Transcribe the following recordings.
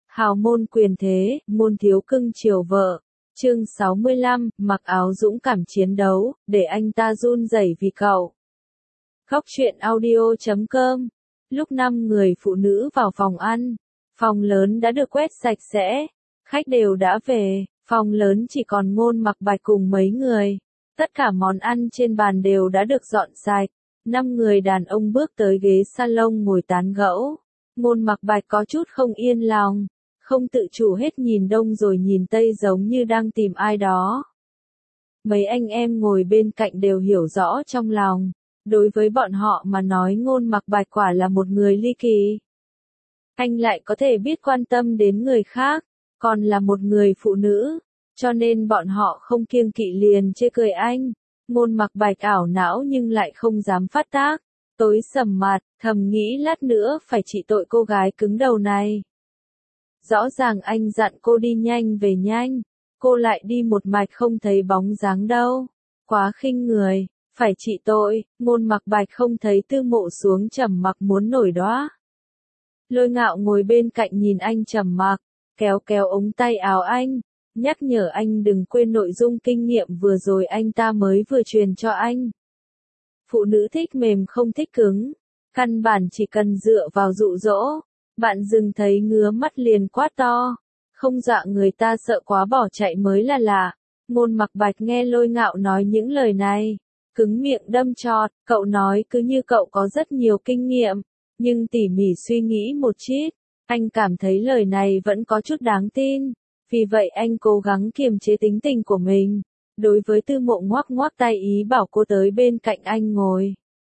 Hào môn quyền thế, môn thiếu cưng chiều vợ. Chương 65, mặc áo dũng cảm chiến đấu, để anh ta run rẩy vì cậu. Góc truyện audio.com. Lúc 5 người phụ nữ vào phòng ăn, phòng lớn đã được quét sạch sẽ, khách đều đã về, phòng lớn chỉ còn Ngôn Mặc Bạch cùng mấy người. Tất cả món ăn trên bàn đều đã được dọn sạch. 5 người đàn ông bước tới ghế salon ngồi tán gẫu. Ngôn Mặc Bạch có chút không yên lòng, không tự chủ hết nhìn đông rồi nhìn tây giống như đang tìm ai đó. Mấy anh em ngồi bên cạnh đều hiểu rõ trong lòng, đối với bọn họ mà nói Ngôn Mặc Bạch quả là một người ly kỳ. Anh lại có thể biết quan tâm đến người khác, còn là một người phụ nữ, cho nên bọn họ không kiêng kỵ liền chê cười anh. Ngôn Mặc Bạch ảo não nhưng lại không dám phát tác, tối sầm mặt, thầm nghĩ lát nữa phải trị tội cô gái cứng đầu này. Rõ ràng anh dặn cô đi nhanh về nhanh, cô lại đi một mạch không thấy bóng dáng đâu. Quá khinh người, phải trị tội. Ngôn Mặc Bạch không thấy Tư Mộ xuống trầm mặc muốn nổi đoá. Lôi Ngạo ngồi bên cạnh nhìn anh trầm mặc, kéo kéo ống tay áo anh, nhắc nhở anh đừng quên nội dung kinh nghiệm vừa rồi anh ta mới vừa truyền cho anh. Phụ nữ thích mềm không thích cứng, căn bản chỉ cần dựa vào dụ dỗ. Bạn dừng thấy ngứa mắt liền quát to, không dọa người ta sợ quá bỏ chạy mới là lạ. Ngôn Mặc Bạch nghe Lôi Ngạo nói những lời này, cứng miệng đâm chọt. Cậu nói cứ như cậu có rất nhiều kinh nghiệm, nhưng tỉ mỉ suy nghĩ một chút, anh cảm thấy lời này vẫn có chút đáng tin. Vì vậy anh cố gắng kiềm chế tính tình của mình. Đối với Tư Mộ ngoắc ngoắc tay ý bảo cô tới bên cạnh anh ngồi.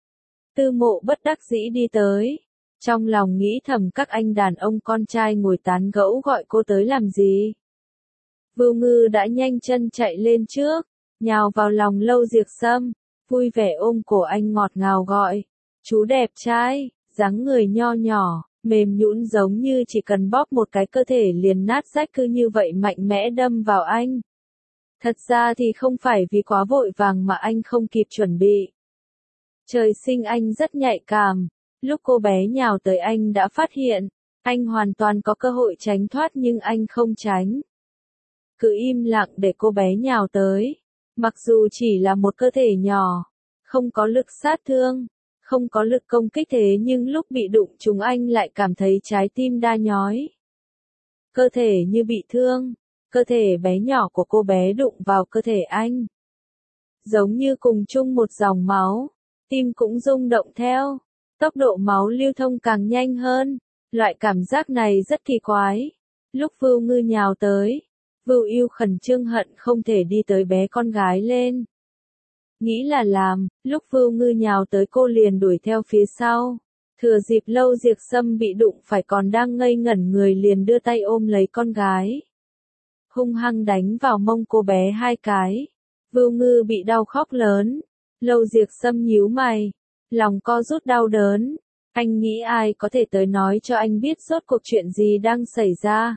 Tư Mộ bất đắc dĩ đi tới. Trong lòng nghĩ thầm các anh đàn ông con trai ngồi tán gẫu gọi cô tới làm gì. Vưu Ngư đã nhanh chân chạy lên trước, nhào vào lòng Lâu Diệc Sâm, vui vẻ ôm cổ anh ngọt ngào gọi. Chú đẹp trai, dáng người nho nhỏ, mềm nhũn giống như chỉ cần bóp một cái cơ thể liền nát rách, cứ như vậy mạnh mẽ đâm vào anh. Thật ra thì không phải vì quá vội vàng mà anh không kịp chuẩn bị. Trời sinh anh rất nhạy cảm. Lúc cô bé nhào tới anh đã phát hiện, anh hoàn toàn có cơ hội tránh thoát nhưng anh không tránh. Cứ im lặng để cô bé nhào tới. Mặc dù chỉ là một cơ thể nhỏ, không có lực sát thương, không có lực công kích thế nhưng lúc bị đụng chúng anh lại cảm thấy trái tim đa nhói. Cơ thể như bị thương, cơ thể bé nhỏ của cô bé đụng vào cơ thể anh. Giống như cùng chung một dòng máu, tim cũng rung động theo. Tốc độ máu lưu thông càng nhanh hơn, loại cảm giác này rất kỳ quái. Lúc Vưu Ngư nhào tới, Vưu Yêu khẩn trương hận không thể đi tới bé con gái lên. Nghĩ là làm, lúc Vưu Ngư nhào tới cô liền đuổi theo phía sau. Thừa dịp Lâu Diệc Sâm bị đụng phải còn đang ngây ngẩn người liền đưa tay ôm lấy con gái. Hung hăng đánh vào mông cô bé 2 cái. Vưu Ngư bị đau khóc lớn. Lâu Diệc Sâm nhíu mày. Lòng co rút đau đớn, anh nghĩ ai có thể tới nói cho anh biết rốt cuộc chuyện gì đang xảy ra.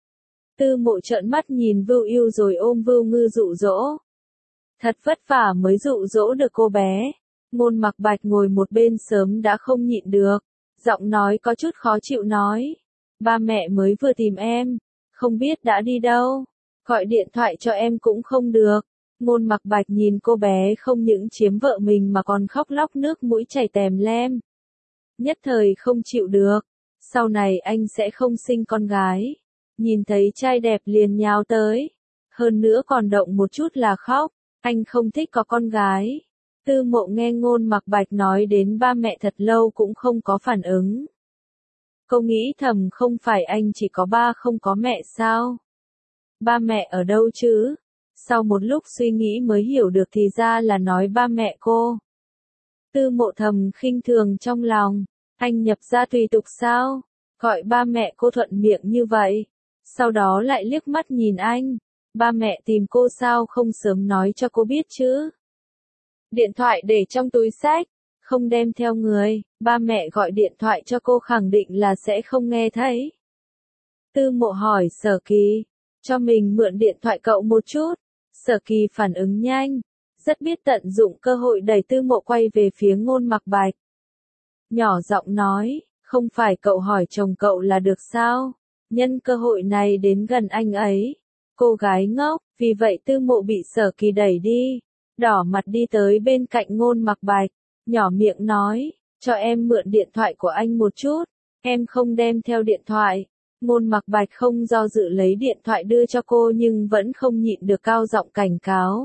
Tư Mộ trợn mắt nhìn Vưu Yêu rồi ôm Vưu Ngư dụ dỗ. Thật vất vả mới dụ dỗ được cô bé. Ngôn Mặc Bạch ngồi một bên sớm đã không nhịn được, giọng nói có chút khó chịu nói. Ba mẹ mới vừa tìm em, không biết đã đi đâu, gọi điện thoại cho em cũng không được. Ngôn Mặc Bạch nhìn cô bé không những chiếm vợ mình mà còn khóc lóc nước mũi chảy tèm lem. Nhất thời không chịu được, sau này anh sẽ không sinh con gái. Nhìn thấy trai đẹp liền nhào tới, hơn nữa còn động một chút là khóc, anh không thích có con gái. Tư Mộ nghe Ngôn Mặc Bạch nói đến ba mẹ thật lâu cũng không có phản ứng. Cô nghĩ thầm không phải anh chỉ có ba không có mẹ sao? Ba mẹ ở đâu chứ? Sau một lúc suy nghĩ mới hiểu được thì ra là nói ba mẹ cô. Tư Mộ thầm khinh thường trong lòng, anh nhập gia tùy tục sao? Gọi ba mẹ cô thuận miệng như vậy. Sau đó lại liếc mắt nhìn anh, ba mẹ tìm cô sao không sớm nói cho cô biết chứ? Điện thoại để trong túi xách, không đem theo người, ba mẹ gọi điện thoại cho cô khẳng định là sẽ không nghe thấy. Tư Mộ hỏi Sở Kỳ, cho mình mượn điện thoại cậu một chút. Sở Kỳ phản ứng nhanh, rất biết tận dụng cơ hội đẩy Tư Mộ quay về phía Ngôn Mặc Bạch. Nhỏ giọng nói, không phải cậu hỏi chồng cậu là được sao? nhân cơ hội này đến gần anh ấy. Cô gái ngốc, vì vậy Tư Mộ bị Sở Kỳ đẩy đi, đỏ mặt đi tới bên cạnh Ngôn Mặc Bạch, nhỏ miệng nói, cho em mượn điện thoại của anh một chút, em không đem theo điện thoại. Ngôn Mặc Bạch không do dự lấy điện thoại đưa cho cô nhưng vẫn không nhịn được cao giọng cảnh cáo.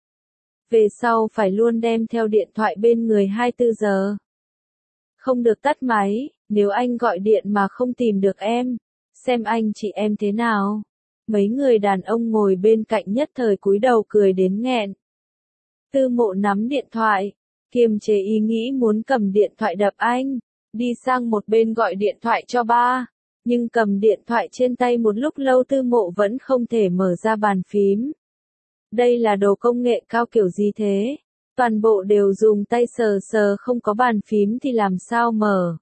Về sau phải luôn đem theo điện thoại bên người 24 giờ. Không được tắt máy, nếu anh gọi điện mà không tìm được em, xem anh chị em thế nào. Mấy người đàn ông ngồi bên cạnh nhất thời cúi đầu cười đến nghẹn. Tư Mộ nắm điện thoại, kiềm chế ý nghĩ muốn cầm điện thoại đập anh, đi sang một bên gọi điện thoại cho ba. Nhưng cầm điện thoại trên tay một lúc lâu Tư Mộ vẫn không thể mở ra bàn phím. Đây là đồ công nghệ cao kiểu gì thế? Toàn bộ đều dùng tay sờ sờ không có bàn phím thì làm sao mở?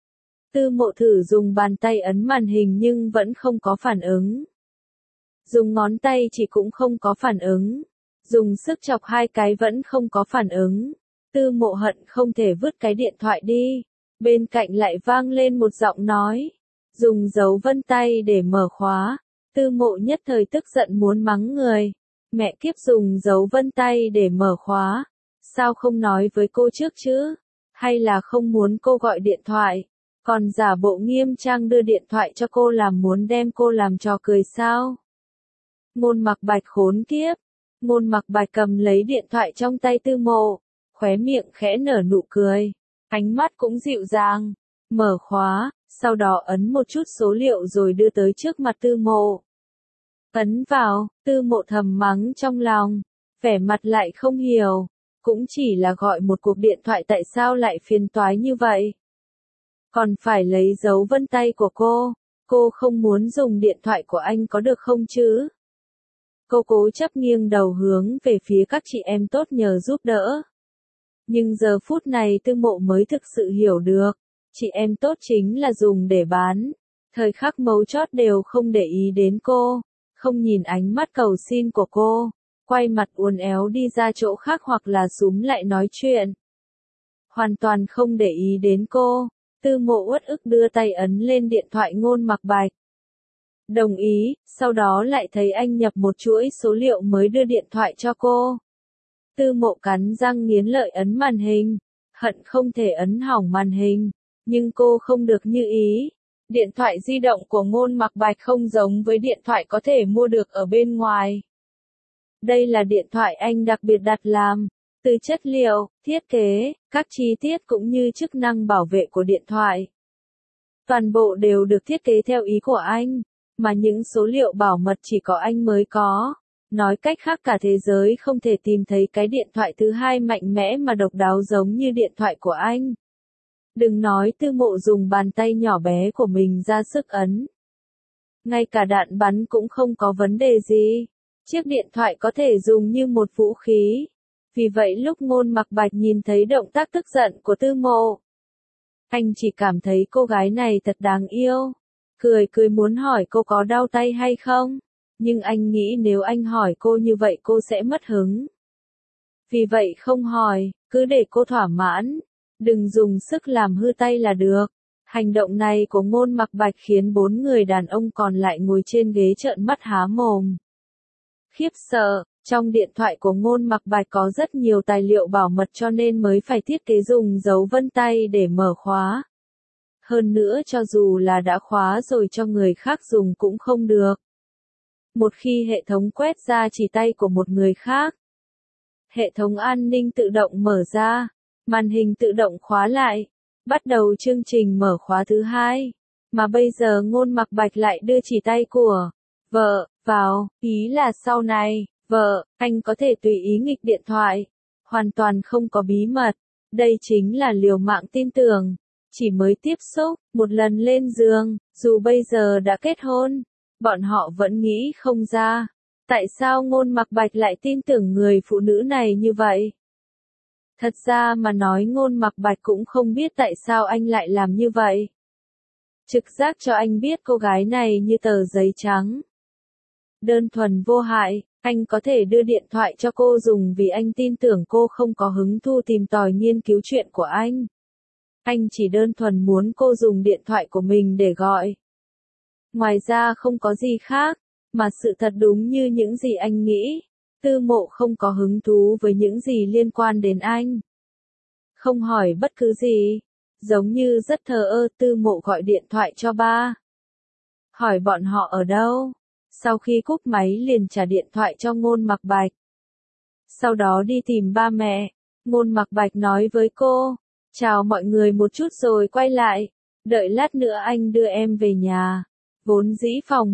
Tư Mộ thử dùng bàn tay ấn màn hình nhưng vẫn không có phản ứng. Dùng ngón tay chỉ cũng không có phản ứng. Dùng sức chọc hai cái vẫn không có phản ứng. Tư Mộ hận không thể vứt cái điện thoại đi. Bên cạnh lại vang lên một giọng nói. Dùng dấu vân tay để mở khóa. Tư Mộ nhất thời tức giận muốn mắng người. Mẹ kiếp, dùng dấu vân tay để mở khóa. Sao không nói với cô trước chứ? Hay là không muốn cô gọi điện thoại? Còn giả bộ nghiêm trang đưa điện thoại cho cô làm muốn đem cô làm trò cười sao? Ngôn Mặc Bạch khốn kiếp. Ngôn Mặc Bạch cầm lấy điện thoại trong tay Tư Mộ, khóe miệng khẽ nở nụ cười, ánh mắt cũng dịu dàng, mở khóa, sau đó ấn một chút số liệu rồi đưa tới trước mặt Tư Mộ. Ấn vào, Tư Mộ thầm mắng trong lòng, vẻ mặt lại không hiểu, cũng chỉ là gọi một cuộc điện thoại tại sao lại phiền toái như vậy? Còn phải lấy dấu vân tay của cô không muốn dùng điện thoại của anh có được không chứ? Cô cố chấp nghiêng đầu hướng về phía các chị em tốt nhờ giúp đỡ. Nhưng giờ phút này Tư Mộ mới thực sự hiểu được, chị em tốt chính là dùng để bán. Thời khắc mấu chốt đều không để ý đến cô, không nhìn ánh mắt cầu xin của cô, quay mặt uốn éo đi ra chỗ khác hoặc là súm lại nói chuyện. Hoàn toàn không để ý đến cô, Tư Mộ uất ức đưa tay ấn lên điện thoại Ngôn Mặc Bạch. Đồng ý, sau đó lại thấy anh nhập một chuỗi số liệu mới đưa điện thoại cho cô. Tư Mộ cắn răng nghiến lợi ấn màn hình, hận không thể ấn hỏng màn hình, nhưng cô không được như ý. Điện thoại di động của Ngôn Mặc Bạch không giống với điện thoại có thể mua được ở bên ngoài. Đây là điện thoại anh đặc biệt đặt làm, từ chất liệu, thiết kế, các chi tiết cũng như chức năng bảo vệ của điện thoại. Toàn bộ đều được thiết kế theo ý của anh, mà những số liệu bảo mật chỉ có anh mới có. Nói cách khác cả thế giới không thể tìm thấy cái điện thoại thứ hai mạnh mẽ mà độc đáo giống như điện thoại của anh. Đừng nói Tư Mộ dùng bàn tay nhỏ bé của mình ra sức ấn. Ngay cả đạn bắn cũng không có vấn đề gì. Chiếc điện thoại có thể dùng như một vũ khí. Vì vậy lúc Ngôn Mặc Bạch nhìn thấy động tác tức giận của Tư Mộ, anh chỉ cảm thấy cô gái này thật đáng yêu. Cười muốn hỏi cô có đau tay hay không. Nhưng anh nghĩ nếu anh hỏi cô như vậy cô sẽ mất hứng. Vì vậy không hỏi, cứ để cô thỏa mãn. Đừng dùng sức làm hư tay là được. Hành động này của Ngôn Mặc Bạch khiến 4 người đàn ông còn lại ngồi trên ghế trợn mắt há mồm. Khiếp sợ, trong điện thoại của Ngôn Mặc Bạch có rất nhiều tài liệu bảo mật cho nên mới phải thiết kế dùng dấu vân tay để mở khóa. Hơn nữa cho dù là đã khóa rồi cho người khác dùng cũng không được. Một khi hệ thống quét ra chỉ tay của một người khác, hệ thống an ninh tự động mở ra, màn hình tự động khóa lại, bắt đầu chương trình mở khóa thứ hai. Mà bây giờ Ngôn Mặc Bạch lại đưa chỉ tay của vợ vào, ý là sau này, vợ, anh có thể tùy ý nghịch điện thoại, hoàn toàn không có bí mật. Đây chính là liều mạng tin tưởng. Chỉ mới tiếp xúc, một lần lên giường, dù bây giờ đã kết hôn, bọn họ vẫn nghĩ không ra. Tại sao Ngôn Mặc Bạch lại tin tưởng người phụ nữ này như vậy? Thật ra mà nói Ngôn Mặc Bạch cũng không biết tại sao anh lại làm như vậy. Trực giác cho anh biết cô gái này như tờ giấy trắng. Đơn thuần vô hại, anh có thể đưa điện thoại cho cô dùng vì anh tin tưởng cô không có hứng thú tìm tòi nghiên cứu chuyện của anh. Anh chỉ đơn thuần muốn cô dùng điện thoại của mình để gọi. Ngoài ra không có gì khác, mà sự thật đúng như những gì anh nghĩ. Tư Mộ không có hứng thú với những gì liên quan đến anh. Không hỏi bất cứ gì. Giống như rất thờ ơ, Tư Mộ gọi điện thoại cho ba. Hỏi bọn họ ở đâu. Sau khi cúp máy liền trả điện thoại cho Ngôn Mặc Bạch. Sau đó đi tìm ba mẹ. Ngôn Mặc Bạch nói với cô, chào mọi người một chút rồi quay lại. Đợi lát nữa anh đưa em về nhà. Vốn dĩ phòng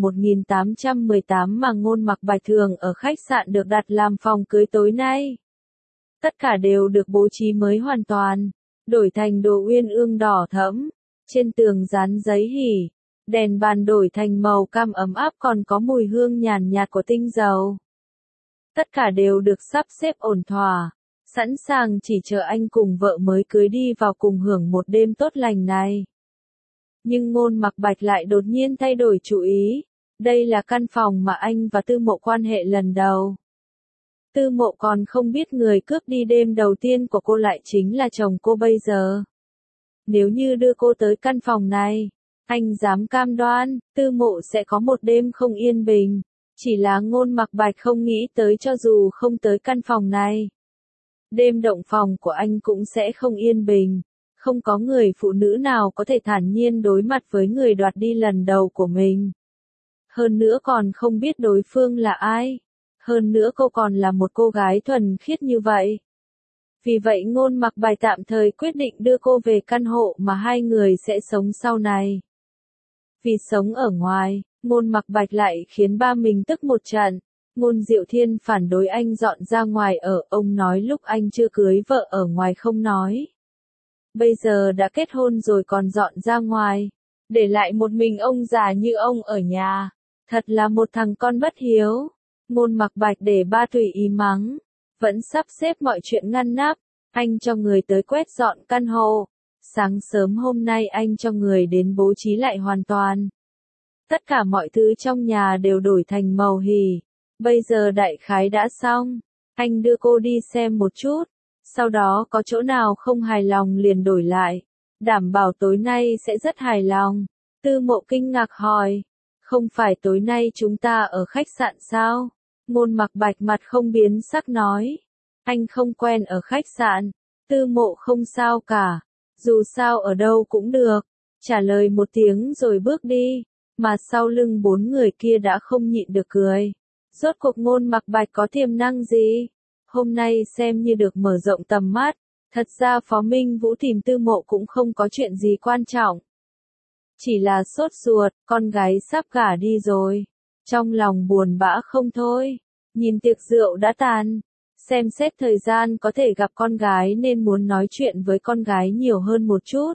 1818 mà Ngôn Mặc Bạch thường ở khách sạn được đặt làm phòng cưới tối nay. Tất cả đều được bố trí mới hoàn toàn, đổi thành đồ uyên ương đỏ thẫm, trên tường dán giấy hỉ, đèn bàn đổi thành màu cam ấm áp còn có mùi hương nhàn nhạt của tinh dầu. Tất cả đều được sắp xếp ổn thỏa, sẵn sàng chỉ chờ anh cùng vợ mới cưới đi vào cùng hưởng một đêm tốt lành này. Nhưng Ngôn Mặc Bạch lại đột nhiên thay đổi chủ ý, đây là căn phòng mà anh và Tư Mộ quan hệ lần đầu. Tư Mộ còn không biết người cướp đi đêm đầu tiên của cô lại chính là chồng cô bây giờ. Nếu như đưa cô tới căn phòng này, anh dám cam đoan, Tư Mộ sẽ có một đêm không yên bình. Chỉ là Ngôn Mặc Bạch không nghĩ tới cho dù không tới căn phòng này. Đêm động phòng của anh cũng sẽ không yên bình. Không có người phụ nữ nào có thể thản nhiên đối mặt với người đoạt đi lần đầu của mình. Hơn nữa còn không biết đối phương là ai. Hơn nữa cô còn là một cô gái thuần khiết như vậy. Vì vậy Ngôn Mặc Bạch tạm thời quyết định đưa cô về căn hộ mà hai người sẽ sống sau này. Vì sống ở ngoài, Ngôn Mặc Bạch lại khiến ba mình tức một trận. Ngôn Diệu Thiên phản đối anh dọn ra ngoài ở, ông nói lúc anh chưa cưới vợ ở ngoài không nói. Bây giờ đã kết hôn rồi còn dọn ra ngoài, để lại một mình ông già như ông ở nhà. Thật là một thằng con bất hiếu. Ngôn Mặc Bạch để ba tùy ý mắng, vẫn sắp xếp mọi chuyện ngăn nắp. Anh cho người tới quét dọn căn hộ. Sáng sớm hôm nay anh cho người đến bố trí lại hoàn toàn. Tất cả mọi thứ trong nhà đều đổi thành màu hỉ. Bây giờ đại khái đã xong. Anh đưa cô đi xem một chút. Sau đó có chỗ nào không hài lòng liền đổi lại. Đảm bảo tối nay sẽ rất hài lòng. Tư Mộ kinh ngạc hỏi. Không phải tối nay chúng ta ở khách sạn sao? Ngôn Mặc Bạch mặt không biến sắc nói. Anh không quen ở khách sạn. Tư Mộ không sao cả. Dù sao ở đâu cũng được. Trả lời một tiếng rồi bước đi. Mà sau lưng bốn người kia đã không nhịn được cười. Rốt cuộc Ngôn Mặc Bạch có tiềm năng gì? Hôm nay xem như được mở rộng tầm mắt. Thật ra Phó Minh Vũ tìm Tư Mộ cũng không có chuyện gì quan trọng. Chỉ là sốt ruột, con gái sắp gả đi rồi. Trong lòng buồn bã không thôi. Nhìn tiệc rượu đã tàn. Xem xét thời gian có thể gặp con gái nên muốn nói chuyện với con gái nhiều hơn một chút.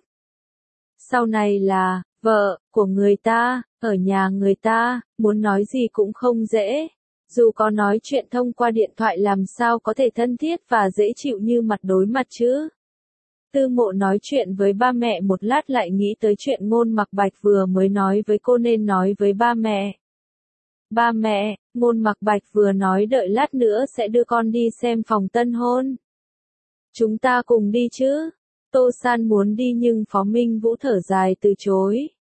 Sau này là vợ của người ta, ở nhà người ta, muốn nói gì cũng không dễ. Dù có nói chuyện thông qua điện thoại làm sao có thể thân thiết và dễ chịu như mặt đối mặt chứ. Tư Mộ nói chuyện với ba mẹ một lát lại nghĩ tới chuyện Ngôn Mặc Bạch vừa mới nói với cô nên nói với ba mẹ. Ba mẹ, Ngôn Mặc Bạch vừa nói đợi lát nữa sẽ đưa con đi xem phòng tân hôn. Chúng ta cùng đi chứ? Tô San muốn đi nhưng Phó Minh Vũ thở dài từ chối.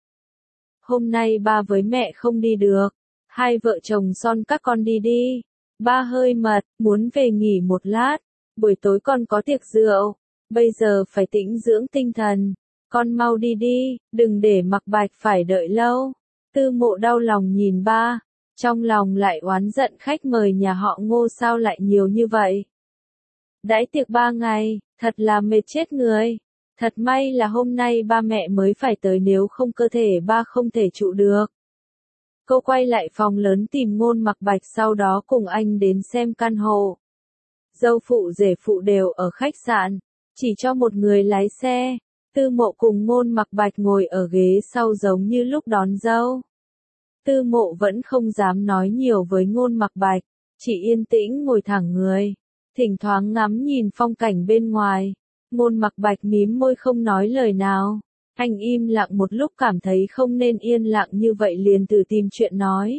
Hôm nay ba với mẹ không đi được. Hai vợ chồng son các con đi đi. Ba hơi mệt, muốn về nghỉ một lát. Buổi tối con có tiệc rượu. Bây giờ phải tĩnh dưỡng tinh thần. Con mau đi đi, đừng để Mặc Bạch phải đợi lâu. Tư Mộ đau lòng nhìn ba. Trong lòng lại oán giận khách mời nhà họ Ngô sao lại nhiều như vậy. Đãi tiệc 3 ngày, thật là mệt chết người. Thật may là hôm nay ba mẹ mới phải tới nếu không cơ thể ba không thể trụ được. Cô quay lại phòng lớn tìm Ngôn Mặc Bạch sau đó cùng anh đến xem căn hộ. Dâu phụ rể phụ đều ở khách sạn, chỉ cho một người lái xe. Tư Mộ cùng Ngôn Mặc Bạch ngồi ở ghế sau giống như lúc đón dâu. Tư Mộ vẫn không dám nói nhiều với Ngôn Mặc Bạch, chỉ yên tĩnh ngồi thẳng người, thỉnh thoảng ngắm nhìn phong cảnh bên ngoài. Ngôn Mặc Bạch mím môi không nói lời nào. Anh im lặng một lúc cảm thấy không nên yên lặng như vậy liền tự tìm chuyện nói.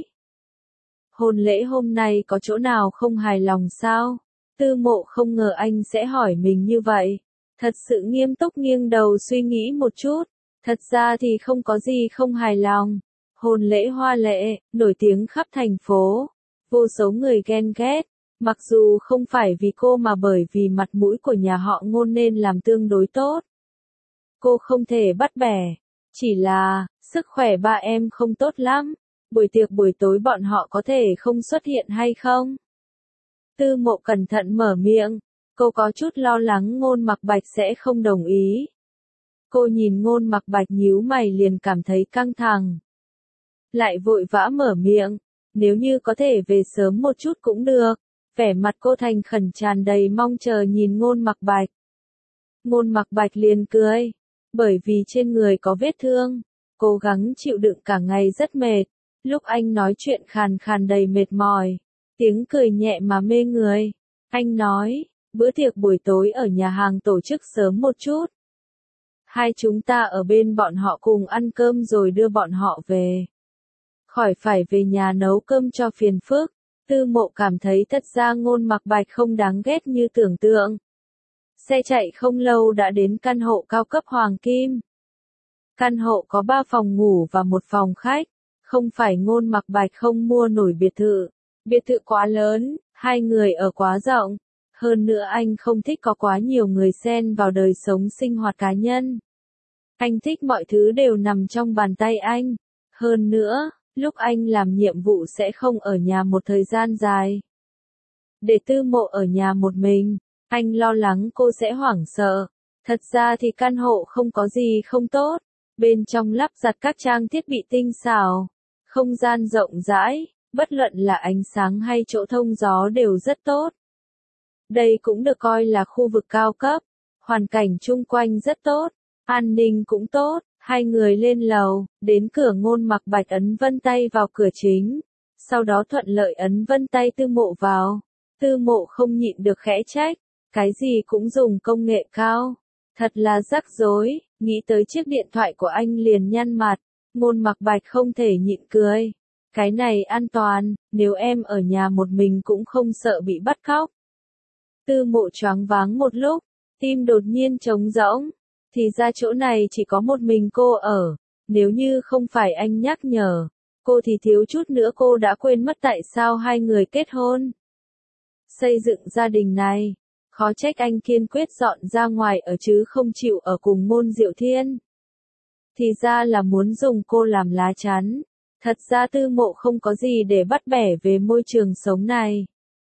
Hôn lễ hôm nay có chỗ nào không hài lòng sao? Tư Mộ không ngờ anh sẽ hỏi mình như vậy. Thật sự nghiêm túc nghiêng đầu suy nghĩ một chút. Thật ra thì không có gì không hài lòng. Hôn lễ hoa lệ, nổi tiếng khắp thành phố. Vô số người ghen ghét. Mặc dù không phải vì cô mà bởi vì mặt mũi của nhà họ Ngôn nên làm tương đối tốt. Cô không thể bắt bẻ. Chỉ là, sức khỏe ba em không tốt lắm. Buổi tiệc buổi tối bọn họ có thể không xuất hiện hay không? Tư Mộ cẩn thận mở miệng. Cô có chút lo lắng Ngôn Mặc Bạch sẽ không đồng ý. Cô nhìn Ngôn Mặc Bạch nhíu mày liền cảm thấy căng thẳng. Lại vội vã mở miệng. Nếu như có thể về sớm một chút cũng được. Vẻ mặt cô thành khẩn tràn đầy mong chờ nhìn Ngôn Mặc Bạch. Ngôn Mặc Bạch liền cười. Bởi vì trên người có vết thương. Cố gắng chịu đựng cả ngày rất mệt. Lúc anh nói chuyện khàn khàn đầy mệt mỏi. Tiếng cười nhẹ mà mê người. Anh nói, bữa tiệc buổi tối ở nhà hàng tổ chức sớm một chút. Hai chúng ta ở bên bọn họ cùng ăn cơm rồi đưa bọn họ về. Khỏi phải về nhà nấu cơm cho phiền phức. Tư Mộ cảm thấy thật ra Ngôn Mặc Bạch không đáng ghét như tưởng tượng. Xe chạy không lâu đã đến căn hộ cao cấp Hoàng Kim. Căn hộ có 3 phòng ngủ và 1 phòng khách. Không phải Ngôn Mặc Bạch không mua nổi biệt thự. Biệt thự quá lớn, 2 người ở quá rộng. Hơn nữa anh không thích có quá nhiều người xen vào đời sống sinh hoạt cá nhân. Anh thích mọi thứ đều nằm trong bàn tay anh. Hơn nữa, lúc anh làm nhiệm vụ sẽ không ở nhà một thời gian dài. Để Tư Mộ ở nhà một mình, anh lo lắng cô sẽ hoảng sợ. Thật ra thì căn hộ không có gì không tốt. Bên trong lắp đặt các trang thiết bị tinh xảo. Không gian rộng rãi, bất luận là ánh sáng hay chỗ thông gió đều rất tốt. Đây cũng được coi là khu vực cao cấp. Hoàn cảnh chung quanh rất tốt. An ninh cũng tốt. Hai người lên lầu, đến cửa Ngôn Mặc Bạch ấn vân tay vào cửa chính. Sau đó thuận lợi ấn vân tay Tư Mộ vào. Tư Mộ không nhịn được khẽ trách. Cái gì cũng dùng công nghệ cao. Thật là rắc rối. Nghĩ tới chiếc điện thoại của anh liền nhăn mặt. Ngôn Mặc Bạch không thể nhịn cười. Cái này an toàn, nếu em ở nhà một mình cũng không sợ bị bắt cóc. Tư Mộ choáng váng một lúc, tim đột nhiên trống rỗng. Thì ra chỗ này chỉ có một mình cô ở. Nếu như không phải anh nhắc nhở, cô thì thiếu chút nữa cô đã quên mất tại sao hai người kết hôn. Xây dựng gia đình này, khó trách anh kiên quyết dọn ra ngoài ở chứ không chịu ở cùng Ngôn Diệu Thiên. Thì ra là muốn dùng cô làm lá chắn. Thật ra Tư Mộ không có gì để bắt bẻ về môi trường sống này.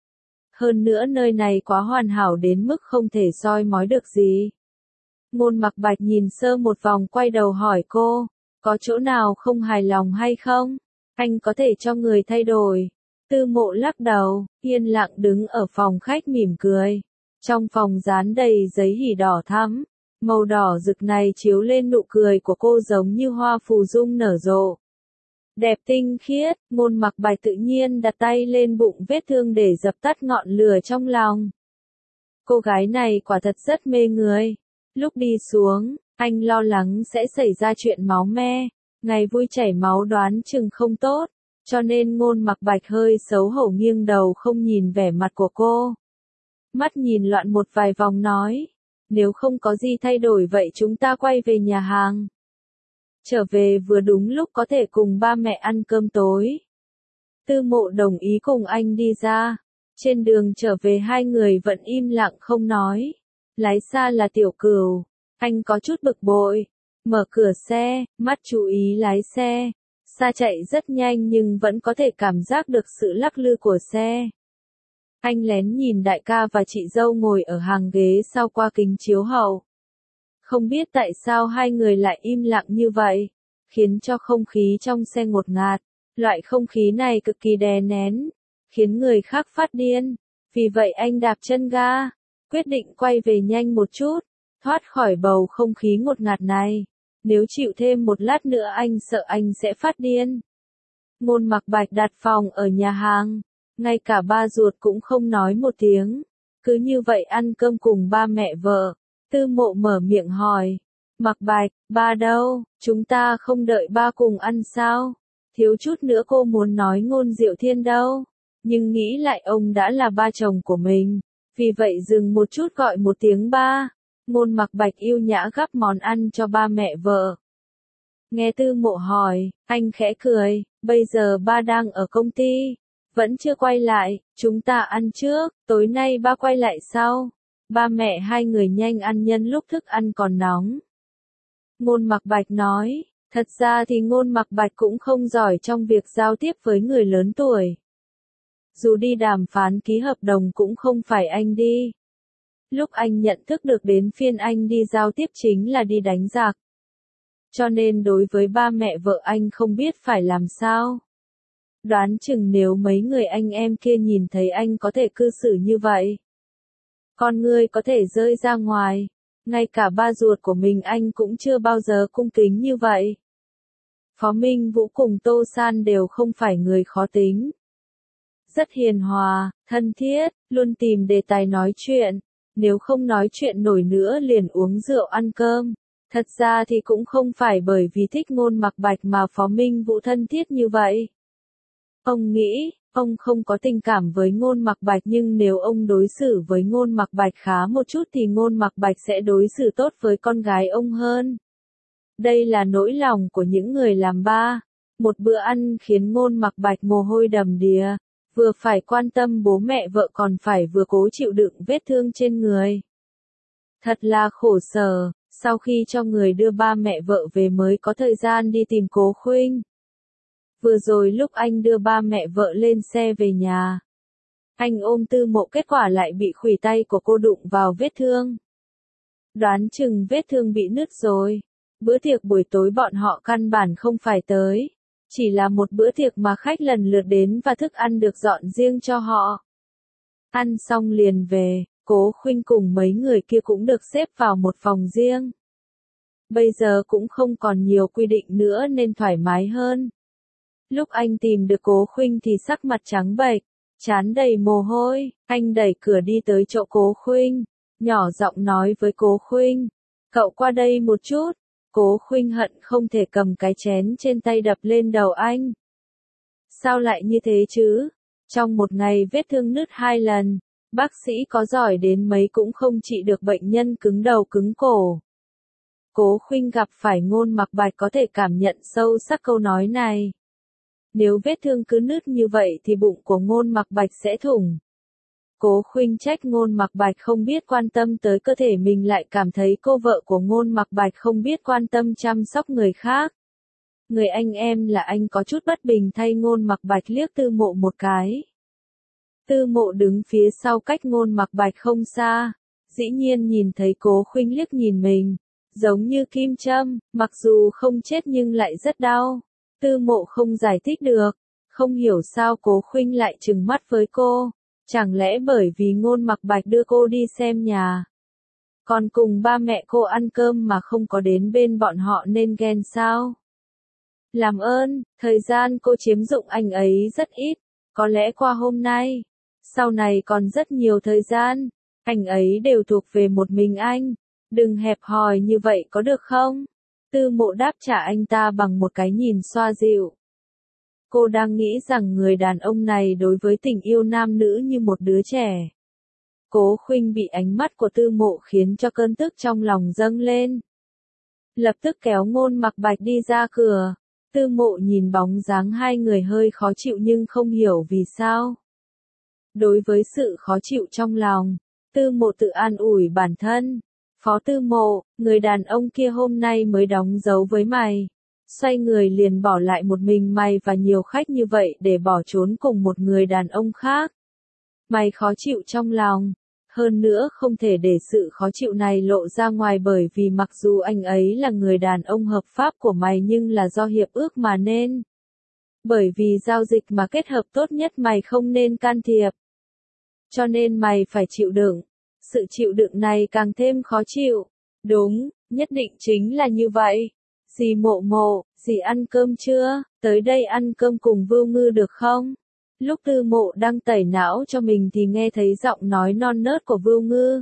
Hơn nữa nơi này quá hoàn hảo đến mức không thể soi mói được gì. Ngôn Mặc Bạch nhìn sơ một vòng quay đầu hỏi cô, có chỗ nào không hài lòng hay không? Anh có thể cho người thay đổi. Tư Mộ lắc đầu, yên lặng đứng ở phòng khách mỉm cười. Trong phòng dán đầy giấy hỉ đỏ thắm. Màu đỏ rực này chiếu lên nụ cười của cô giống như hoa phù dung nở rộ. Đẹp tinh khiết, Ngôn Mặc Bạch tự nhiên đặt tay lên bụng vết thương để dập tắt ngọn lửa trong lòng. Cô gái này quả thật rất mê người. Lúc đi xuống, anh lo lắng sẽ xảy ra chuyện máu me. Ngày vui chảy máu đoán chừng không tốt. Cho nên Ngôn Mặc Bạch hơi xấu hổ nghiêng đầu không nhìn vẻ mặt của cô. Mắt nhìn loạn một vài vòng nói. Nếu không có gì thay đổi vậy chúng ta quay về nhà hàng. Trở về vừa đúng lúc có thể cùng ba mẹ ăn cơm tối. Tư Mộ đồng ý cùng anh đi ra. Trên đường trở về hai người vẫn im lặng không nói. Lái xa là Tiểu Cửu. Anh có chút bực bội. Mở cửa xe, mắt chú ý lái xe. Xa chạy rất nhanh nhưng vẫn có thể cảm giác được sự lắc lư của xe. Anh lén nhìn đại ca và chị dâu ngồi ở hàng ghế sau qua kính chiếu hậu. Không biết tại sao hai người lại im lặng như vậy, khiến cho không khí trong xe ngột ngạt. Loại không khí này cực kỳ đè nén, khiến người khác phát điên. Vì vậy anh đạp chân ga, quyết định quay về nhanh một chút, thoát khỏi bầu không khí ngột ngạt này. Nếu chịu thêm một lát nữa anh sợ anh sẽ phát điên. Ngôn Mặc Bạch đặt phòng ở nhà hàng, ngay cả ba ruột cũng không nói một tiếng. Cứ như vậy ăn cơm cùng ba mẹ vợ. Tư Mộ mở miệng hỏi. Mặc Bạch, ba đâu, chúng ta không đợi ba cùng ăn sao? Thiếu chút nữa cô muốn nói Ngôn Diệu Thiên đâu. Nhưng nghĩ lại ông đã là ba chồng của mình. Vì vậy dừng một chút gọi một tiếng ba. Ngôn Mặc Bạch yêu nhã gắp món ăn cho ba mẹ vợ. Nghe Tư Mộ hỏi, anh khẽ cười, bây giờ ba đang ở công ty, vẫn chưa quay lại, chúng ta ăn trước, tối nay ba quay lại sau. Ba mẹ hai người nhanh ăn nhân lúc thức ăn còn nóng. Ngôn Mặc Bạch nói, thật ra thì Ngôn Mặc Bạch cũng không giỏi trong việc giao tiếp với người lớn tuổi. Dù đi đàm phán ký hợp đồng cũng không phải anh đi. Lúc anh nhận thức được đến phiên anh đi giao tiếp chính là đi đánh giặc. Cho nên đối với ba mẹ vợ anh không biết phải làm sao. Đoán chừng nếu mấy người anh em kia nhìn thấy anh có thể cư xử như vậy. Con ngươi có thể rơi ra ngoài. Ngay cả ba ruột của mình anh cũng chưa bao giờ cung kính như vậy. Phó Minh Vũ cùng Tô San đều không phải người khó tính. Rất hiền hòa, thân thiết, luôn tìm đề tài nói chuyện. Nếu không nói chuyện nổi nữa liền uống rượu ăn cơm. Thật ra thì cũng không phải bởi vì thích Ngôn Mặc Bạch mà Phó Minh Vũ thân thiết như vậy. Ông nghĩ, ông không có tình cảm với Ngôn Mặc Bạch nhưng nếu ông đối xử với Ngôn Mặc Bạch khá một chút thì Ngôn Mặc Bạch sẽ đối xử tốt với con gái ông hơn. Đây là nỗi lòng của những người làm ba. Một bữa ăn khiến Ngôn Mặc Bạch mồ hôi đầm đìa, vừa phải quan tâm bố mẹ vợ còn phải vừa cố chịu đựng vết thương trên người. Thật là khổ sở, sau khi cho người đưa ba mẹ vợ về mới có thời gian đi tìm Cố Khuynh. Vừa rồi lúc anh đưa ba mẹ vợ lên xe về nhà, anh ôm Tư Mộ kết quả lại bị khuỷu tay của cô đụng vào vết thương. Đoán chừng vết thương bị nứt rồi. Bữa tiệc buổi tối bọn họ căn bản không phải tới. Chỉ là một bữa tiệc mà khách lần lượt đến và thức ăn được dọn riêng cho họ. Ăn xong liền về, Cố Khuynh cùng mấy người kia cũng được xếp vào một phòng riêng. Bây giờ cũng không còn nhiều quy định nữa nên thoải mái hơn. Lúc anh tìm được Cố Khuynh thì sắc mặt trắng bệch, trán đầy mồ hôi, anh đẩy cửa đi tới chỗ Cố Khuynh, nhỏ giọng nói với Cố Khuynh, cậu qua đây một chút. Cố Khuynh hận không thể cầm cái chén trên tay đập lên đầu anh. Sao lại như thế chứ? Trong một ngày vết thương nứt 2 lần, bác sĩ có giỏi đến mấy cũng không trị được bệnh nhân cứng đầu cứng cổ. Cố Khuynh gặp phải Ngôn Mặc Bạch có thể cảm nhận sâu sắc câu nói này. Nếu vết thương cứ nứt như vậy thì bụng của Ngôn Mặc Bạch sẽ thủng. Cố Khuynh trách Ngôn Mặc Bạch không biết quan tâm tới cơ thể mình lại cảm thấy cô vợ của Ngôn Mặc Bạch không biết quan tâm chăm sóc người khác. Người anh em là anh có chút bất bình thay Ngôn Mặc Bạch liếc Tư Mộ một cái. Tư Mộ đứng phía sau cách Ngôn Mặc Bạch không xa, dĩ nhiên nhìn thấy Cố Khuynh liếc nhìn mình, giống như kim châm, mặc dù không chết nhưng lại rất đau. Tư Mộ không giải thích được, không hiểu sao Cố Khuynh lại trừng mắt với cô. Chẳng lẽ bởi vì Ngôn Mặc Bạch đưa cô đi xem nhà, còn cùng ba mẹ cô ăn cơm mà không có đến bên bọn họ nên ghen sao? Làm ơn, thời gian cô chiếm dụng anh ấy rất ít, có lẽ qua hôm nay, sau này còn rất nhiều thời gian, anh ấy đều thuộc về một mình anh, đừng hẹp hòi như vậy có được không? Tư Mộ đáp trả anh ta bằng một cái nhìn xoa dịu. Cô đang nghĩ rằng người đàn ông này đối với tình yêu nam nữ như một đứa trẻ. Cố Khuynh bị ánh mắt của Tư Mộ khiến cho cơn tức trong lòng dâng lên. Lập tức kéo Ngôn Mặc Bạch đi ra cửa. Tư Mộ nhìn bóng dáng hai người hơi khó chịu nhưng không hiểu vì sao. Đối với sự khó chịu trong lòng, Tư Mộ tự an ủi bản thân. Phó Tư Mộ, người đàn ông kia hôm nay mới đóng dấu với mày. Xoay người liền bỏ lại một mình mày và nhiều khách như vậy để bỏ trốn cùng một người đàn ông khác. Mày khó chịu trong lòng. Hơn nữa không thể để sự khó chịu này lộ ra ngoài bởi vì mặc dù anh ấy là người đàn ông hợp pháp của mày nhưng là do hiệp ước mà nên. Bởi vì giao dịch mà kết hợp tốt nhất mày không nên can thiệp. Cho nên mày phải chịu đựng. Sự chịu đựng này càng thêm khó chịu. Đúng, nhất định chính là như vậy. Dì Mộ Mộ, dì ăn cơm chưa? Tới đây ăn cơm cùng Vưu Ngư được không? Lúc Tư Mộ đang tẩy não cho mình thì nghe thấy giọng nói non nớt của Vưu Ngư.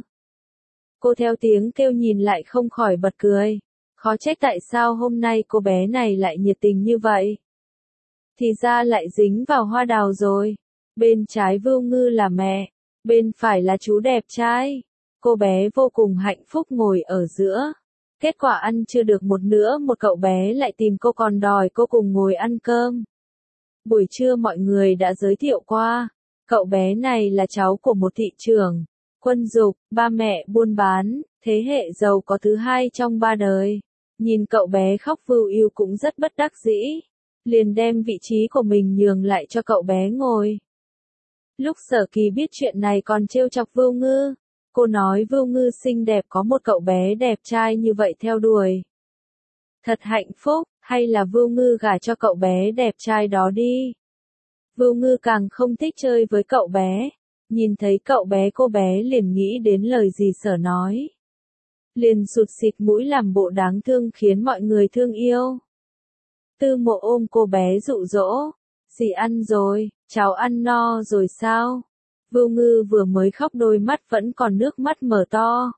Cô theo tiếng kêu nhìn lại không khỏi bật cười. Khó trách tại sao hôm nay cô bé này lại nhiệt tình như vậy. Thì ra lại dính vào hoa đào rồi. Bên trái Vưu Ngư là mẹ, bên phải là chú đẹp trai. Cô bé vô cùng hạnh phúc ngồi ở giữa. Kết quả ăn chưa được một nữa một cậu bé lại tìm cô còn đòi cô cùng ngồi ăn cơm. Buổi trưa mọi người đã giới thiệu qua, cậu bé này là cháu của một thị trưởng, quân dục, ba mẹ buôn bán, thế hệ giàu có thứ hai trong ba đời. Nhìn cậu bé khóc vưu yêu cũng rất bất đắc dĩ, liền đem vị trí của mình nhường lại cho cậu bé ngồi. Lúc Sở Kỳ biết chuyện này còn trêu chọc Vưu Ngư, cô nói Vưu Ngư xinh đẹp có một cậu bé đẹp trai như vậy theo đuổi. Thật hạnh phúc, hay là Vưu Ngư gả cho cậu bé đẹp trai đó đi. Vưu Ngư càng không thích chơi với cậu bé, nhìn thấy cậu bé cô bé liền nghĩ đến lời gì Sở nói. Liền sụt xịt mũi làm bộ đáng thương khiến mọi người thương yêu. Tư Mộ ôm cô bé dụ dỗ, dì ăn rồi, cháu ăn no rồi sao? Vưu Ngư vừa mới khóc đôi mắt vẫn còn nước mắt mở to.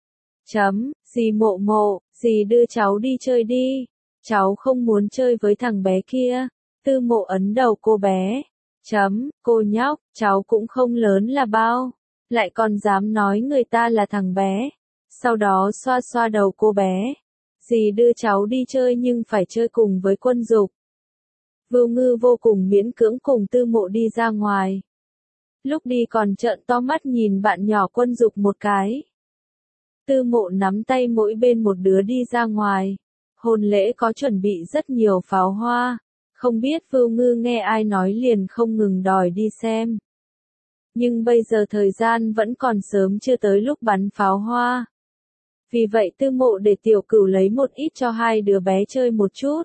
Dì Mộ Mộ, dì đưa cháu đi chơi đi, cháu không muốn chơi với thằng bé kia. Tư Mộ ấn đầu cô bé. Cô nhóc, cháu cũng không lớn là bao, lại còn dám nói người ta là thằng bé. Sau đó xoa xoa đầu cô bé. Dì đưa cháu đi chơi nhưng phải chơi cùng với Quân Dục. Vưu Ngư vô cùng miễn cưỡng cùng Tư Mộ đi ra ngoài. Lúc đi còn trợn to mắt nhìn bạn nhỏ Quân Dục một cái. Tư Mộ nắm tay mỗi bên một đứa đi ra ngoài. Hôn lễ có chuẩn bị rất nhiều pháo hoa. Không biết Vưu Ngư nghe ai nói liền không ngừng đòi đi xem. Nhưng bây giờ thời gian vẫn còn sớm chưa tới lúc bắn pháo hoa. Vì vậy Tư Mộ để Tiểu Cửu lấy một ít cho hai đứa bé chơi một chút.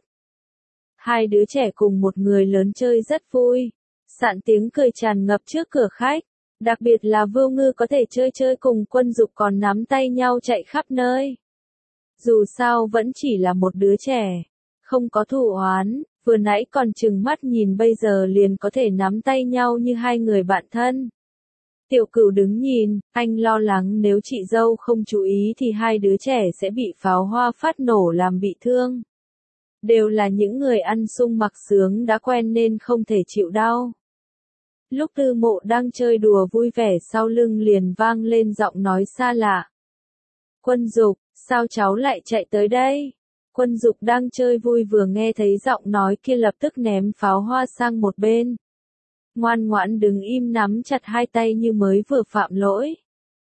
Hai đứa trẻ cùng một người lớn chơi rất vui. Sạn tiếng cười tràn ngập trước cửa khách. Đặc biệt là Vưu Ngư có thể chơi cùng Quân Dục còn nắm tay nhau chạy khắp nơi. Dù sao vẫn chỉ là một đứa trẻ. Không có thù oán, vừa nãy còn chừng mắt nhìn bây giờ liền có thể nắm tay nhau như hai người bạn thân. Tiểu Cửu đứng nhìn, anh lo lắng nếu chị dâu không chú ý thì hai đứa trẻ sẽ bị pháo hoa phát nổ làm bị thương. Đều là những người ăn sung mặc sướng đã quen nên không thể chịu đau. Lúc Tư Mộ đang chơi đùa vui vẻ sau lưng liền vang lên giọng nói xa lạ. Quân Dục, sao cháu lại chạy tới đây? Quân Dục đang chơi vui vừa nghe thấy giọng nói kia lập tức ném pháo hoa sang một bên. Ngoan ngoãn đứng im nắm chặt hai tay như mới vừa phạm lỗi.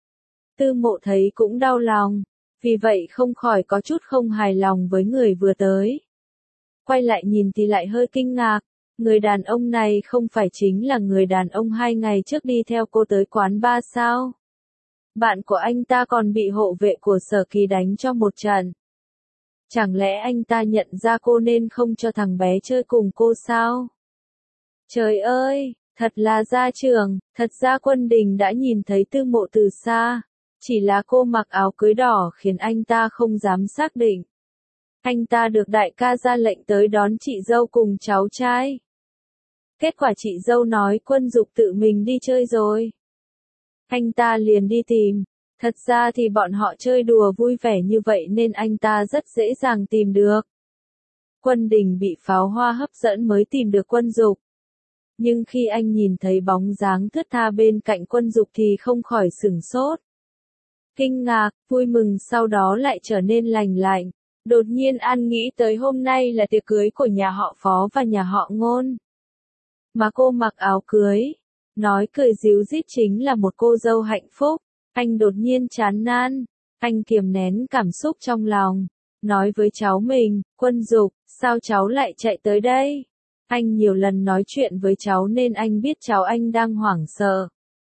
Tư Mộ thấy cũng đau lòng, vì vậy không khỏi có chút không hài lòng với người vừa tới. Quay lại nhìn thì lại hơi kinh ngạc, người đàn ông này không phải chính là người đàn ông 2 ngày trước đi theo cô tới quán bar sao? Bạn của anh ta còn bị hộ vệ của Sở Kỳ đánh cho một trận. Chẳng lẽ anh ta nhận ra cô nên không cho thằng bé chơi cùng cô sao? Trời ơi, thật là gia trưởng, thật ra Quân Đình đã nhìn thấy Tư Mộ từ xa. Chỉ là cô mặc áo cưới đỏ khiến anh ta không dám xác định. Anh ta được đại ca ra lệnh tới đón chị dâu cùng cháu trai. Kết quả chị dâu nói Quân Dục tự mình đi chơi rồi. Anh ta liền đi tìm. Thật ra thì bọn họ chơi đùa vui vẻ như vậy nên anh ta rất dễ dàng tìm được. Quân Đình bị pháo hoa hấp dẫn mới tìm được Quân Dục. Nhưng khi anh nhìn thấy bóng dáng thướt tha bên cạnh Quân Dục thì không khỏi sửng sốt. Kinh ngạc, vui mừng sau đó lại trở nên lành lạnh. Đột nhiên An nghĩ tới hôm nay là tiệc cưới của nhà họ Phó và nhà họ Ngôn. Mà cô mặc áo cưới, nói cười díu dít chính là một cô dâu hạnh phúc. Anh đột nhiên chán nản, anh kiềm nén cảm xúc trong lòng, nói với cháu mình, Quân Dục, sao cháu lại chạy tới đây? Anh nhiều lần nói chuyện với cháu nên anh biết cháu anh đang hoảng sợ.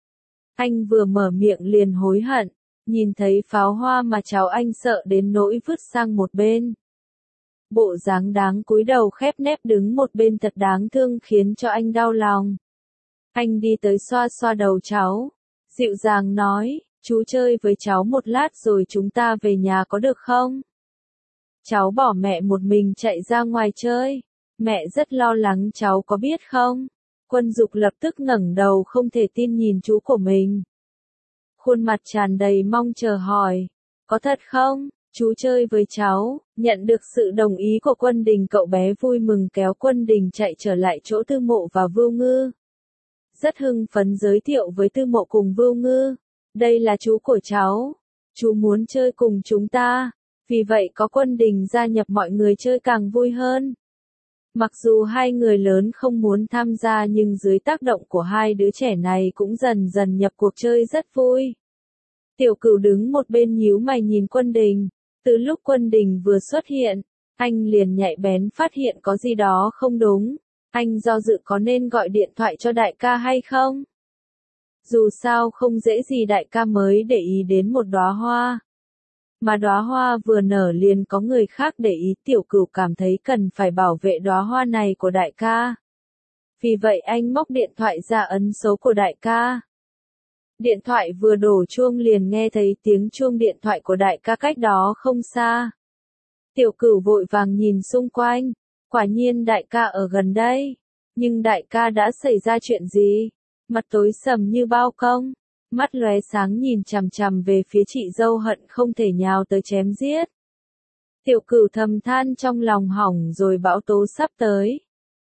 Anh vừa mở miệng liền hối hận, nhìn thấy pháo hoa mà cháu anh sợ đến nỗi vứt sang một bên. Bộ dáng đáng cúi đầu khép nép đứng một bên thật đáng thương khiến cho anh đau lòng. Anh đi tới xoa xoa đầu cháu, dịu dàng nói, chú chơi với cháu một lát rồi chúng ta về nhà có được không? Cháu bỏ mẹ một mình chạy ra ngoài chơi, mẹ rất lo lắng cháu có biết không? Quân Dục lập tức ngẩng đầu không thể tin nhìn chú của mình. Khuôn mặt tràn đầy mong chờ hỏi, có thật không? Chú chơi với cháu, nhận được sự đồng ý của Quân Đình cậu bé vui mừng kéo Quân Đình chạy trở lại chỗ Tư Mộ và Vưu Ngư. Rất hưng phấn giới thiệu với Tư Mộ cùng Vưu Ngư, đây là chú của cháu, chú muốn chơi cùng chúng ta. Vì vậy có Quân Đình gia nhập mọi người chơi càng vui hơn. Mặc dù hai người lớn không muốn tham gia nhưng dưới tác động của hai đứa trẻ này cũng dần dần nhập cuộc chơi rất vui. Tiểu Cửu đứng một bên nhíu mày nhìn Quân Đình. Từ lúc Quân Đình vừa xuất hiện, anh liền nhạy bén phát hiện có gì đó không đúng. Anh do dự có nên gọi điện thoại cho đại ca hay không? Dù sao không dễ gì đại ca mới để ý đến một đóa hoa. Mà đóa hoa vừa nở liền có người khác để ý, Tiểu Cửu cảm thấy cần phải bảo vệ đóa hoa này của đại ca. Vì vậy anh móc điện thoại ra ấn số của đại ca. Điện thoại vừa đổ chuông liền nghe thấy tiếng chuông điện thoại của đại ca cách đó không xa. Tiểu Cửu vội vàng nhìn xung quanh, quả nhiên đại ca ở gần đây. Nhưng đại ca đã xảy ra chuyện gì? Mặt tối sầm như bao công, mắt lóe sáng nhìn chằm chằm về phía chị dâu hận không thể nhào tới chém giết. Tiểu Cửu thầm than trong lòng hỏng rồi, bão tố sắp tới.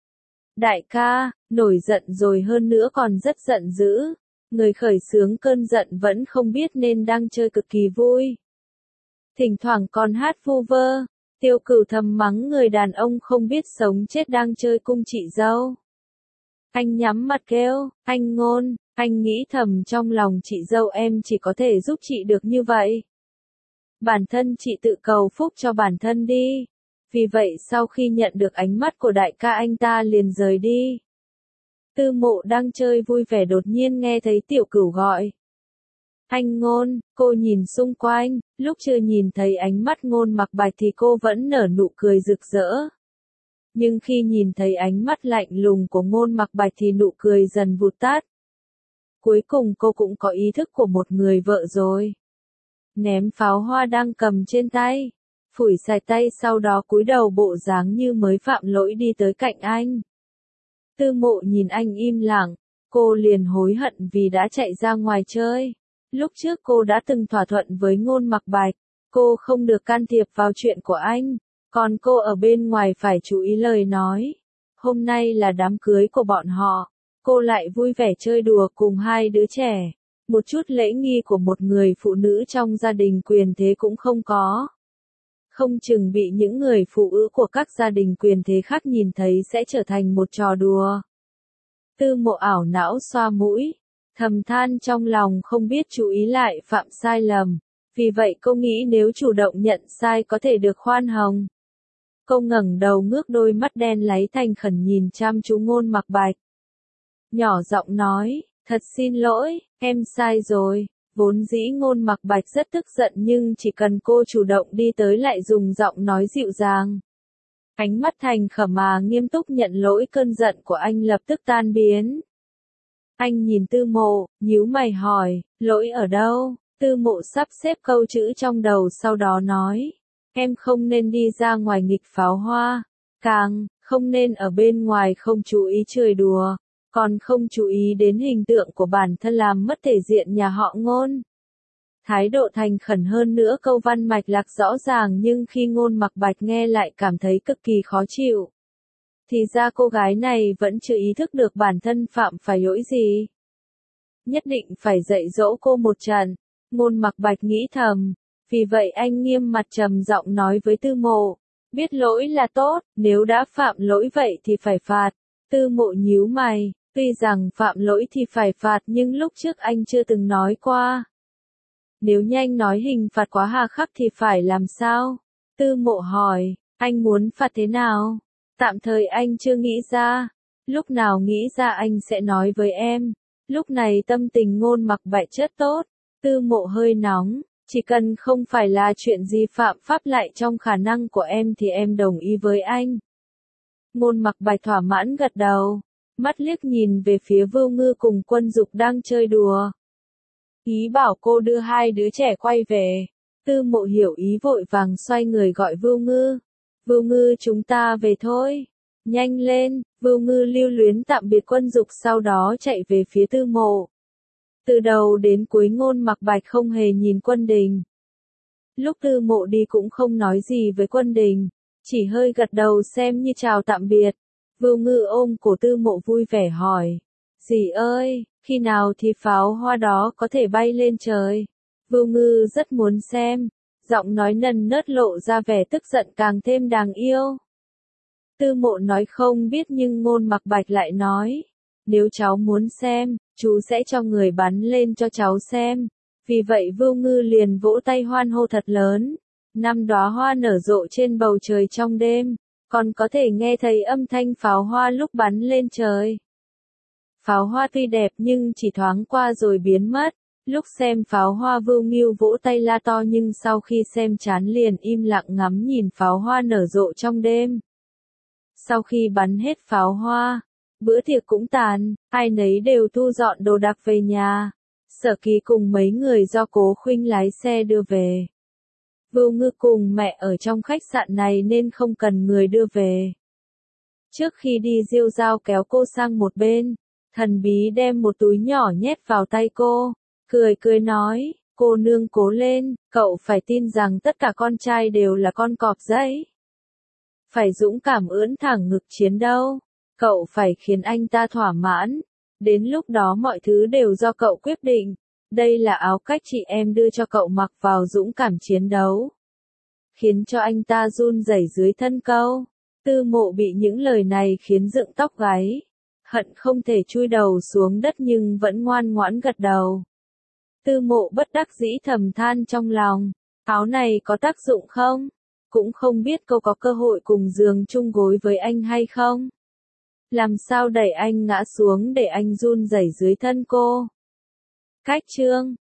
Đại ca, nổi giận rồi hơn nữa còn rất giận dữ. Người khởi xướng cơn giận vẫn không biết nên đang chơi cực kỳ vui. Thỉnh thoảng còn hát vu vơ. Tiểu Cửu thầm mắng người đàn ông không biết sống chết đang chơi cung chị dâu. Anh nhắm mặt kêu, anh Ngôn, anh nghĩ thầm trong lòng chị dâu em chỉ có thể giúp chị được như vậy. Bản thân chị tự cầu phúc cho bản thân đi. Vì vậy sau khi nhận được ánh mắt của đại ca anh ta liền rời đi. Tư Mộ đang chơi vui vẻ đột nhiên nghe thấy Tiểu Cửu gọi. Anh Ngôn, cô nhìn xung quanh, lúc chưa nhìn thấy ánh mắt Ngôn Mặc Bạch thì cô vẫn nở nụ cười rực rỡ. Nhưng khi nhìn thấy ánh mắt lạnh lùng của Ngôn Mặc Bạch thì nụ cười dần vụt tắt. Cuối cùng cô cũng có ý thức của một người vợ rồi. Ném pháo hoa đang cầm trên tay, phủi sạch tay sau đó cúi đầu bộ dáng như mới phạm lỗi đi tới cạnh anh. Tư Mộ nhìn anh im lặng, cô liền hối hận vì đã chạy ra ngoài chơi. Lúc trước cô đã từng thỏa thuận với Ngôn Mặc Bạch, cô không được can thiệp vào chuyện của anh, còn cô ở bên ngoài phải chú ý lời nói. Hôm nay là đám cưới của bọn họ, cô lại vui vẻ chơi đùa cùng hai đứa trẻ. Một chút lễ nghi của một người phụ nữ trong gia đình quyền thế cũng không có. Không chừng bị những người phụ nữ của các gia đình quyền thế khác nhìn thấy sẽ trở thành một trò đùa. Tư Mộ ảo não xoa mũi, thầm than trong lòng không biết chú ý lại phạm sai lầm. Vì vậy cô nghĩ nếu chủ động nhận sai có thể được khoan hồng. Cô ngẩng đầu ngước đôi mắt đen láy thành khẩn nhìn chăm chú Ngôn Mặc Bạch. Nhỏ giọng nói, thật xin lỗi, em sai rồi. Vốn dĩ Ngôn Mặc Bạch rất tức giận nhưng chỉ cần cô chủ động đi tới lại dùng giọng nói dịu dàng. Ánh mắt thành khẩn mà nghiêm túc nhận lỗi, cơn giận của anh lập tức tan biến. Anh nhìn Tư Mộ, nhíu mày hỏi, lỗi ở đâu? Tư Mộ sắp xếp câu chữ trong đầu sau đó nói, em không nên đi ra ngoài nghịch pháo hoa, càng không nên ở bên ngoài không chú ý chơi đùa, còn không chú ý đến hình tượng của bản thân làm mất thể diện nhà họ Ngôn. Thái độ thành khẩn hơn nữa, câu văn mạch lạc rõ ràng nhưng khi Ngôn Mặc Bạch nghe lại cảm thấy cực kỳ khó chịu. Thì ra cô gái này vẫn chưa ý thức được bản thân phạm phải lỗi gì. Nhất định phải dạy dỗ cô một trận, Ngôn Mặc Bạch nghĩ thầm. Vì vậy anh nghiêm mặt trầm giọng nói với Tư Mộ, biết lỗi là tốt, nếu đã phạm lỗi vậy thì phải phạt. Tư Mộ nhíu mày, tuy rằng phạm lỗi thì phải phạt nhưng lúc trước anh chưa từng nói qua. Nếu nhanh nói hình phạt quá hà khắc thì phải làm sao? Tư Mộ hỏi, anh muốn phạt thế nào? Tạm thời anh chưa nghĩ ra, lúc nào nghĩ ra anh sẽ nói với em. Lúc này tâm tình Ngôn Mặc Bạch rất tốt, Tư Mộ hơi nóng, chỉ cần không phải là chuyện gì phạm pháp lại trong khả năng của em thì em đồng ý với anh. Ngôn Mặc Bạch thỏa mãn gật đầu, mắt liếc nhìn về phía Vưu Ngư cùng Quân Dục đang chơi đùa. Ý bảo cô đưa hai đứa trẻ quay về. Tư Mộ hiểu ý vội vàng xoay người gọi Vưu Ngư. Vưu Ngư, chúng ta về thôi. Nhanh lên. Vưu Ngư lưu luyến tạm biệt Quân Dục sau đó chạy về phía Tư Mộ. Từ đầu đến cuối Ngôn Mặc Bạch không hề nhìn Quân Đình. Lúc Tư Mộ đi cũng không nói gì với Quân Đình, chỉ hơi gật đầu xem như chào tạm biệt. Vưu Ngư ôm cổ Tư Mộ vui vẻ hỏi, dì ơi, khi nào thì pháo hoa đó có thể bay lên trời? Vưu Ngư rất muốn xem. Giọng nói nần nớt lộ ra vẻ tức giận càng thêm đáng yêu. Tư Mộ nói không biết nhưng Ngôn Mặc Bạch lại nói, nếu cháu muốn xem, chú sẽ cho người bắn lên cho cháu xem. Vì vậy Vưu Ngư liền vỗ tay hoan hô thật lớn. Năm đóa hoa nở rộ trên bầu trời trong đêm, còn có thể nghe thấy âm thanh pháo hoa lúc bắn lên trời. Pháo hoa tuy đẹp nhưng chỉ thoáng qua rồi biến mất. Lúc xem pháo hoa Vưu Ngưu vỗ tay la to nhưng sau khi xem chán liền im lặng ngắm nhìn pháo hoa nở rộ trong đêm. Sau khi bắn hết pháo hoa, bữa tiệc cũng tàn, ai nấy đều thu dọn đồ đạc về nhà. Sở Kỳ cùng mấy người do Cố Khuynh lái xe đưa về. Vưu Ngư cùng mẹ ở trong khách sạn này nên không cần người đưa về. Trước khi đi Diêu Giao kéo cô sang một bên, thần bí đem một túi nhỏ nhét vào tay cô, cười cười nói, cô nương cố lên, cậu phải tin rằng tất cả con trai đều là con cọp giấy. Phải dũng cảm ưỡn thẳng ngực chiến đấu, cậu phải khiến anh ta thỏa mãn, đến lúc đó mọi thứ đều do cậu quyết định. Đây là áo cách chị em đưa cho cậu mặc vào dũng cảm chiến đấu. Khiến cho anh ta run rẩy dưới thân câu. Tư Mộ bị những lời này khiến dựng tóc gáy. Hận không thể chui đầu xuống đất nhưng vẫn ngoan ngoãn gật đầu. Tư Mộ bất đắc dĩ thầm than trong lòng. Áo này có tác dụng không? Cũng không biết cô có cơ hội cùng giường chung gối với anh hay không? Làm sao đẩy anh ngã xuống để anh run rẩy dưới thân cô? Cách chương